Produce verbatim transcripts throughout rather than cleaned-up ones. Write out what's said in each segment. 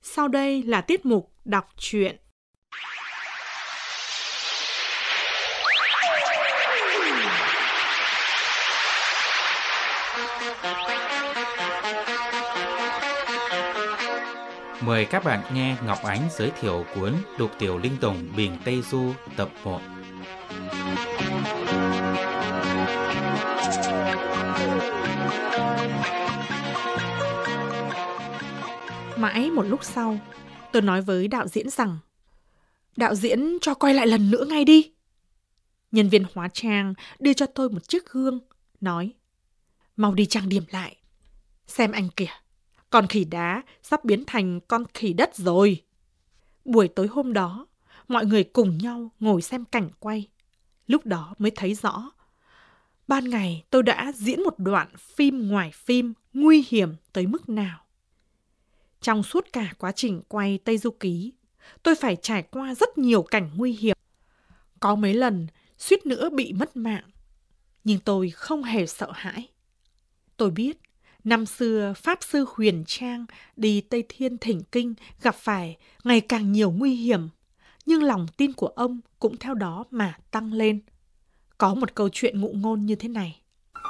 Sau đây là tiết mục đọc truyện. Mời các bạn nghe Ngọc Ánh giới thiệu cuốn Lục Tiểu Linh Tùng Bình Tây Du tập một. Mãi một lúc sau, tôi nói với đạo diễn rằng đạo diễn cho quay lại lần nữa ngay đi. Nhân viên hóa trang đưa cho tôi một chiếc gương, nói: mau đi trang điểm lại. Xem anh kìa, con khỉ đá sắp biến thành con khỉ đất rồi. Buổi tối hôm đó, mọi người cùng nhau ngồi xem cảnh quay. Lúc đó mới thấy rõ, ban ngày tôi đã diễn một đoạn phim ngoài phim nguy hiểm tới mức nào. Trong suốt cả quá trình quay Tây Du Ký, tôi phải trải qua rất nhiều cảnh nguy hiểm. Có mấy lần suýt nữa bị mất mạng, nhưng tôi không hề sợ hãi. Tôi biết, năm xưa Pháp Sư Huyền Trang đi Tây Thiên thỉnh kinh gặp phải ngày càng nhiều nguy hiểm, nhưng lòng tin của ông cũng theo đó mà tăng lên. Có một câu chuyện ngụ ngôn như thế này.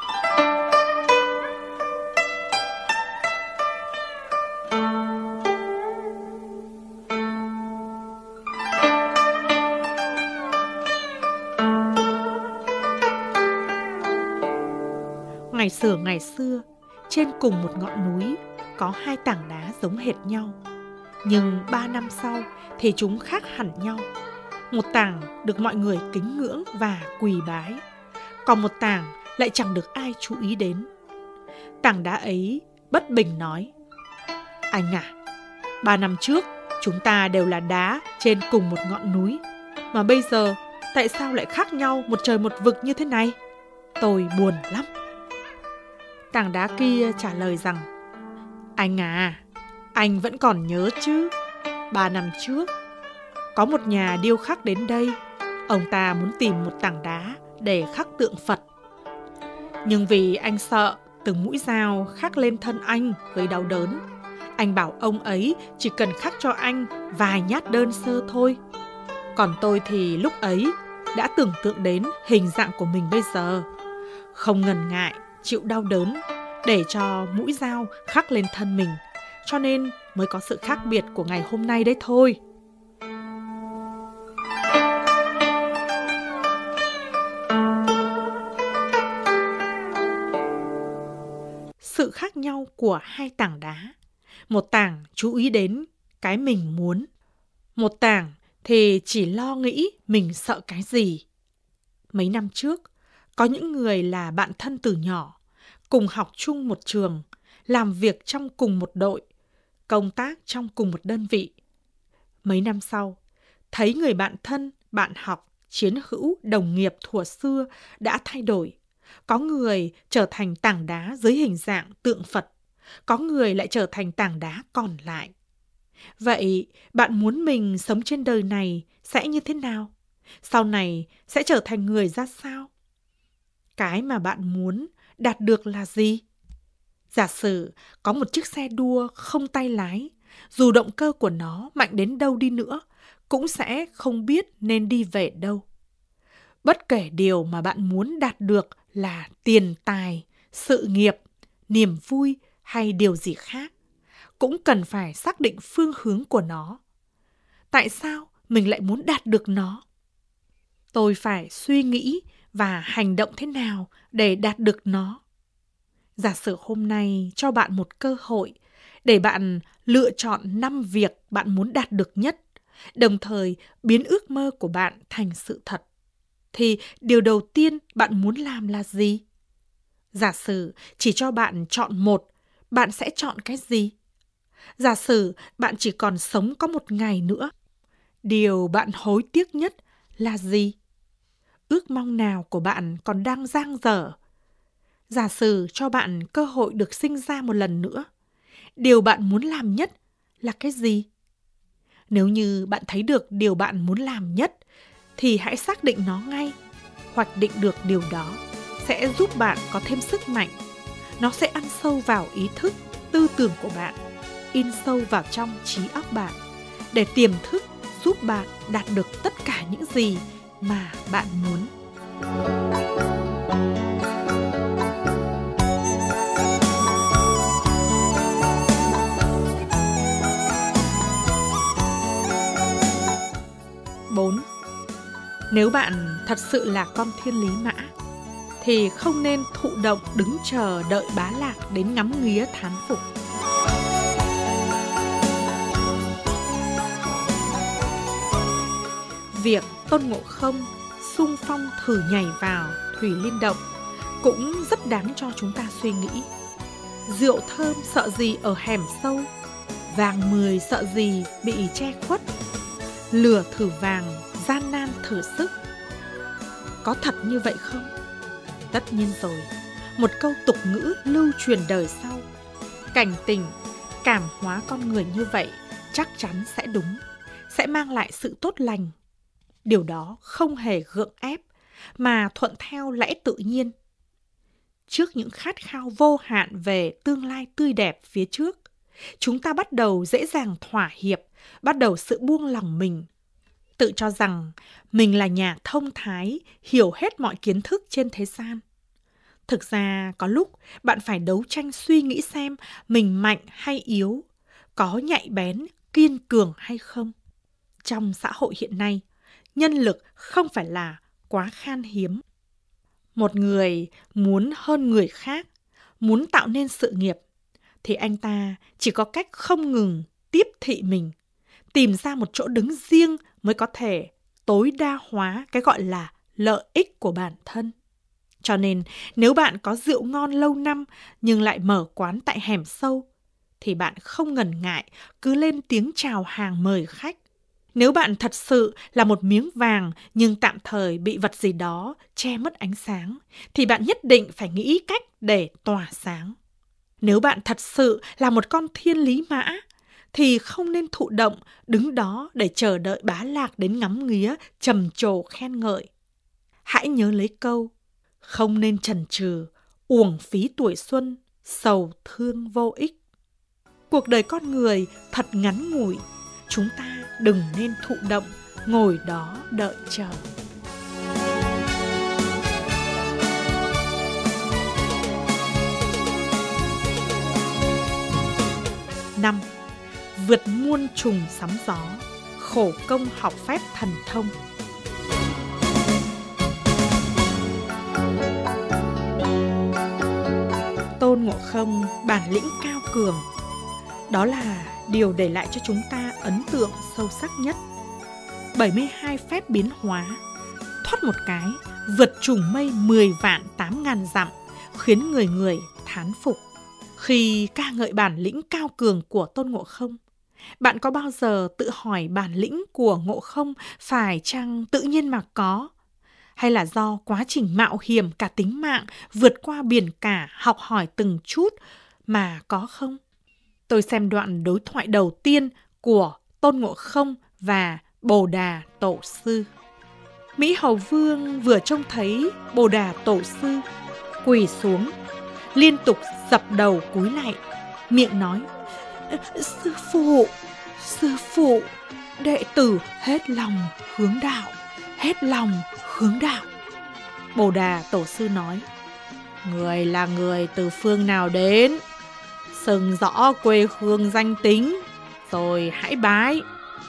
Ngày xưa ngày xưa, trên cùng một ngọn núi có hai tảng đá giống hệt nhau. Nhưng ba năm sau thì chúng khác hẳn nhau. Một tảng được mọi người kính ngưỡng và quỳ bái, còn một tảng lại chẳng được ai chú ý đến. Tảng đá ấy bất bình nói: anh à, ba năm trước chúng ta đều là đá trên cùng một ngọn núi, mà bây giờ tại sao lại khác nhau một trời một vực như thế này? Tôi buồn lắm. Tảng đá kia trả lời rằng: anh à, anh vẫn còn nhớ chứ? Ba năm trước, có một nhà điêu khắc đến đây. Ông ta muốn tìm một tảng đá để khắc tượng Phật. Nhưng vì anh sợ từng mũi dao khắc lên thân anh gây đau đớn, anh bảo ông ấy chỉ cần khắc cho anh vài nhát đơn sơ thôi. Còn tôi thì lúc ấy đã tưởng tượng đến hình dạng của mình bây giờ, không ngần ngại chịu đau đớn để cho mũi dao khắc lên thân mình, cho nên mới có sự khác biệt của ngày hôm nay đấy thôi. Sự khác nhau của hai tảng đá. Một tảng chú ý đến cái mình muốn, một tảng thì chỉ lo nghĩ mình sợ cái gì. Mấy năm trước, có những người là bạn thân từ nhỏ, cùng học chung một trường, làm việc trong cùng một đội, công tác trong cùng một đơn vị. Mấy năm sau, thấy người bạn thân, bạn học, chiến hữu, đồng nghiệp thuở xưa đã thay đổi. Có người trở thành tảng đá dưới hình dạng tượng Phật, có người lại trở thành tảng đá còn lại. Vậy bạn muốn mình sống trên đời này sẽ như thế nào? Sau này sẽ trở thành người ra sao? Cái mà bạn muốn đạt được là gì? Giả sử có một chiếc xe đua không tay lái, dù động cơ của nó mạnh đến đâu đi nữa, cũng sẽ không biết nên đi về đâu. Bất kể điều mà bạn muốn đạt được là tiền tài, sự nghiệp, niềm vui hay điều gì khác, cũng cần phải xác định phương hướng của nó. Tại sao mình lại muốn đạt được nó? Tôi phải suy nghĩ và hành động thế nào để đạt được nó. Giả sử hôm nay cho bạn một cơ hội để bạn lựa chọn năm việc bạn muốn đạt được nhất, đồng thời biến ước mơ của bạn thành sự thật, thì điều đầu tiên bạn muốn làm là gì? Giả sử chỉ cho bạn chọn một, bạn sẽ chọn cái gì? Giả sử bạn chỉ còn sống có một ngày nữa, điều bạn hối tiếc nhất là gì? Ước mong nào của bạn còn đang dang dở? Giả sử cho bạn cơ hội được sinh ra một lần nữa, điều bạn muốn làm nhất là cái gì? Nếu như bạn thấy được điều bạn muốn làm nhất, thì hãy xác định nó ngay. Hoạch định được điều đó sẽ giúp bạn có thêm sức mạnh. Nó sẽ ăn sâu vào ý thức, tư tưởng của bạn. in sâu vào trong trí óc bạn, để tiềm thức giúp bạn đạt được tất cả những gì mà bạn muốn. bốn. Nếu bạn thật sự là con thiên lý mã, thì không nên thụ động đứng chờ đợi bá lạc đến ngắm nghía thán phục. Việc Tôn Ngộ Không xung phong thử nhảy vào Thủy Liên Động cũng rất đáng cho chúng ta suy nghĩ. Rượu thơm sợ gì ở hẻm sâu, vàng mười sợ gì bị che khuất. Lửa thử vàng, gian nan thử sức. Có thật như vậy không? Tất nhiên rồi, một câu tục ngữ lưu truyền đời sau. Cảnh tình, cảm hóa con người như vậy chắc chắn sẽ đúng, sẽ mang lại sự tốt lành. Điều đó không hề gượng ép, mà thuận theo lẽ tự nhiên. Trước những khát khao vô hạn về tương lai tươi đẹp phía trước, chúng ta bắt đầu dễ dàng thỏa hiệp, bắt đầu sự buông lỏng mình. Tự cho rằng mình là nhà thông thái, hiểu hết mọi kiến thức trên thế gian. Thực ra có lúc bạn phải đấu tranh suy nghĩ xem mình mạnh hay yếu, có nhạy bén, kiên cường hay không. Trong xã hội hiện nay, nhân lực không phải là quá khan hiếm. Một người muốn hơn người khác, muốn tạo nên sự nghiệp, thì anh ta chỉ có cách không ngừng tiếp thị mình, tìm ra một chỗ đứng riêng mới có thể tối đa hóa cái gọi là lợi ích của bản thân. Cho nên nếu bạn có rượu ngon lâu năm nhưng lại mở quán tại hẻm sâu, thì bạn không ngần ngại cứ lên tiếng chào hàng mời khách. Nếu bạn thật sự là một miếng vàng nhưng tạm thời bị vật gì đó che mất ánh sáng, thì bạn nhất định phải nghĩ cách để tỏa sáng. Nếu bạn thật sự là một con thiên lý mã, thì không nên thụ động đứng đó để chờ đợi bá lạc đến ngắm nghía, trầm trồ khen ngợi. Hãy nhớ lấy câu, không nên chần chừ, uổng phí tuổi xuân, sầu thương vô ích. Cuộc đời con người thật ngắn ngủi, chúng ta đừng nên thụ động, ngồi đó đợi chờ. năm. Vượt muôn trùng sóng gió, khổ công học phép thần thông. Tôn Ngộ Không bản lĩnh cao cường, đó là điều để lại cho chúng ta ấn tượng sâu sắc nhất. bảy mươi hai phép biến hóa, thoát một cái, vượt trùng mây mười vạn tám ngàn dặm, khiến người người thán phục. Khi ca ngợi bản lĩnh cao cường của Tôn Ngộ Không, bạn có bao giờ tự hỏi bản lĩnh của Ngộ Không phải chăng tự nhiên mà có? Hay là do quá trình mạo hiểm cả tính mạng, vượt qua biển cả, học hỏi từng chút mà có không? Tôi xem đoạn đối thoại đầu tiên của Tôn Ngộ Không và Bồ Đà Tổ Sư. Mỹ Hầu Vương vừa trông thấy Bồ Đà Tổ Sư quỳ xuống, liên tục dập đầu cúi lạy, miệng nói: Sư phụ, sư phụ, đệ tử hết lòng hướng đạo, hết lòng hướng đạo. Bồ Đà Tổ Sư nói: Người là người từ phương nào đến? Xưng rõ quê hương danh tính, rồi hãy bái.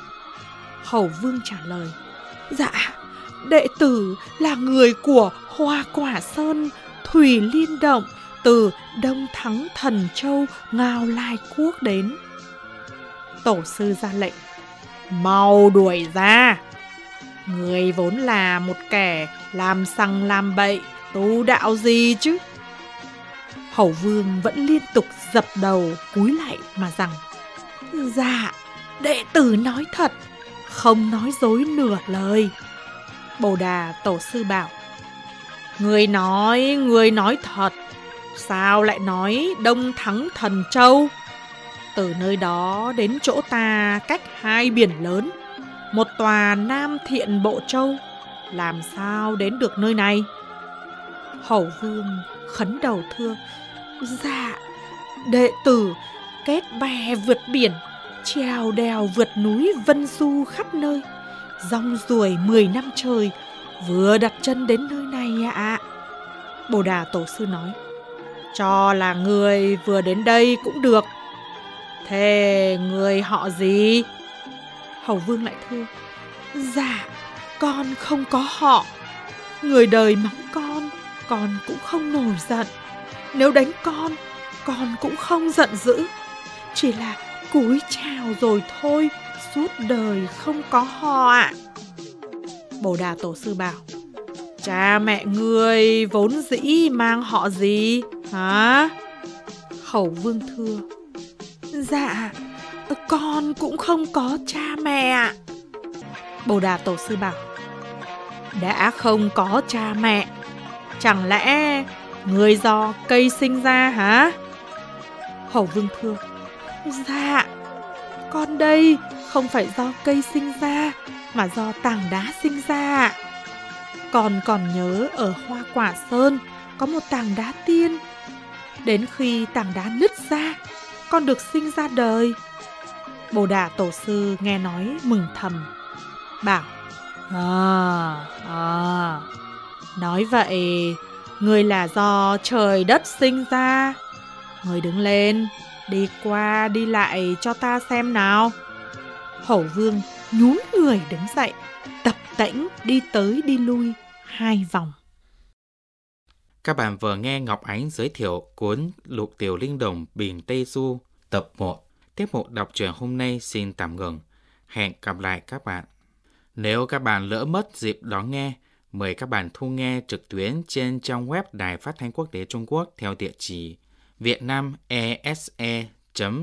Hầu Vương trả lời: Dạ, đệ tử là người của Hoa Quả Sơn, Thủy Liên Động, từ Đông Thắng Thần Châu, Ngao Lai Quốc đến. Tổ sư ra lệnh: Mau đuổi ra! Người vốn là một kẻ làm sằng làm bậy, tu đạo gì chứ? Hầu Vương vẫn liên tục dập đầu cúi lạy mà rằng: Dạ, đệ tử nói thật, không nói dối nửa lời. Bồ Đà Tổ Sư bảo: Người nói, người nói thật, sao lại nói Đông Thắng Thần Châu? Từ nơi đó đến chỗ ta cách hai biển lớn, một tòa Nam Thiện Bộ Châu, làm sao đến được nơi này? Hầu Vương khấn đầu thưa: Dạ, đệ tử kết bè vượt biển, trèo đèo vượt núi vân du khắp nơi, rong ruổi mười năm trời, vừa đặt chân đến nơi này ạ. À. Bồ Đà Tổ sư nói, cho là người vừa đến đây cũng được. Thế người họ gì? Hầu Vương lại thưa, dạ, con không có họ. Người đời mắng con, con cũng không nổi giận. Nếu đánh con, con cũng không giận dữ. Chỉ là cúi chào rồi thôi, suốt đời không có họ ạ. Bồ Đà Tổ sư bảo, cha mẹ ngươi vốn dĩ mang họ gì hả? Hầu Vương thưa, dạ, con cũng không có cha mẹ ạ. Bồ Đà Tổ sư bảo, đã không có cha mẹ, chẳng lẽ người do cây sinh ra hả? Hầu Vương thưa, dạ, con đây không phải do cây sinh ra, mà do tảng đá sinh ra. Con còn nhớ ở Hoa Quả Sơn có một tảng đá tiên. Đến khi tảng đá nứt ra, con được sinh ra đời. Bồ Đà Tổ sư nghe nói mừng thầm, bảo, À, à, nói vậy, người là do trời đất sinh ra. Người đứng lên, đi qua đi lại cho ta xem nào. Hầu Vương nhún người đứng dậy, tập tễnh đi tới đi lui hai vòng. Các bạn vừa nghe Ngọc Ánh giới thiệu cuốn Lục Tiểu Linh Đồng Biển Tây Du tập một. Tiết mục đọc truyện hôm nay xin tạm ngừng. Hẹn gặp lại các bạn. Nếu các bạn lỡ mất dịp đón nghe, mời các bạn thu nghe trực tuyến trên trang web Đài Phát thanh Quốc tế Trung Quốc theo địa chỉ vietnamese chấm